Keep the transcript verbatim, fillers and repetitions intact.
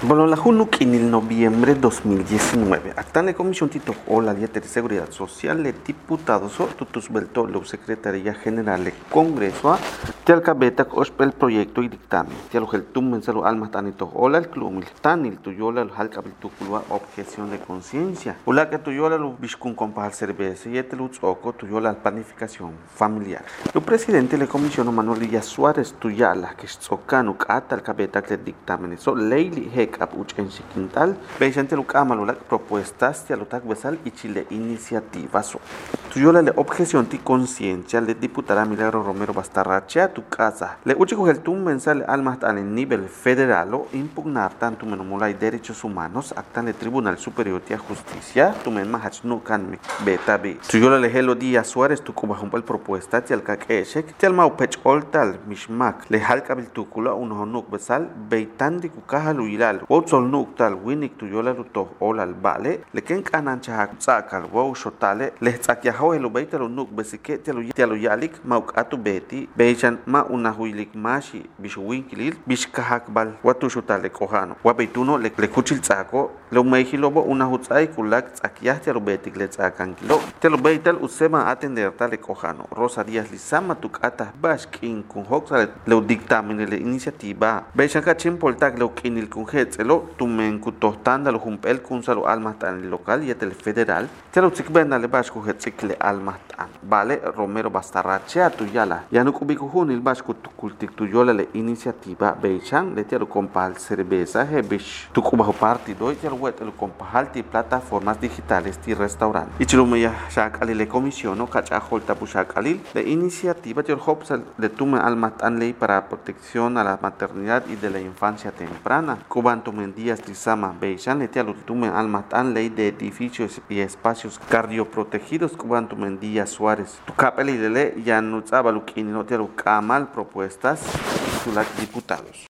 Bueno, la JUNUC en el noviembre de dos mil diecinueve, acta la Comisión Tito o la Dieta de Seguridad Social, de diputados o tutus belto la Secretaría General del Congreso, te alcabeta el proyecto y dictamen, te alojel tumben salo almas tanito o la el club miltan il tuyola el halcabiltuculua objeción de conciencia, o la que tuyola lo biscun compal cerveza y este luz oco tuyola al planificación familiar. El presidente de la Comisión Manuel Villa Suárez tuyala que socano cata alcabeta que dictamen eso leili cap uchen quintal, veinte lucama la propuestas de alotac besal y chile iniciativas. Tuyola le objeción ti conciencia le diputada Milagro Romero Bastarrache a tu casa. Le uchico el tum mensal almas al nivel federal o impugnar tanto menomula y derechos humanos actan de Tribunal Superior de Justicia, tu men mahach no can beta b. Tuyola le helo Díaz Suárez tu cuba jumpal propuesta ti al kakeshek, ti al maupech oltal mishmak, le halkabil tucula un honuk besal, beitan de cucaja luilal. Wotsol nuk tal winik tuyola luto olal vale le ken kanan chahak sakal wow shotale le tsakia ho elo beita lo nuk besike telo telo yalik mauk atu beti beichan ma una huilik mashi bishwinkilil bishkahak bal watu shotale kohano wabeituno le le kuchil tsako lo meihilobo una hutsai kulak tsakia telo betik le tsakan kilo telo beital usema atender tale kohano Rosa Díaz Lizama tukata bashkin kun hoksale le dictamen le iniciativa beichan kachim poltak lo kinil kun Elo tumen kutostanda lo jumpel kunsalo almas tan local y el federal te lo tsikbena le basku hetsikle almas tan vale Romero Bastarrache a tuyala ya no kubiku hunil basku tukultik tuyola le iniciativa beichan le te lo compal cerveza hebish tu kubajo partido y te lo wet lo compal ti plataformas digitales ti restaurante y chilo meya shak ali le comisión no kacha holta bushak alil le iniciativa te hops le tume almas tan ley para protección a la maternidad y de la infancia temprana Cuban Díaz Tizama Beichan le te tumen almatan ley de edificios y espacios cardioprotegidos Cuban Díaz Suárez tu capeli de ley ya no sabe lo que no te lo camal propuestas sus diputados.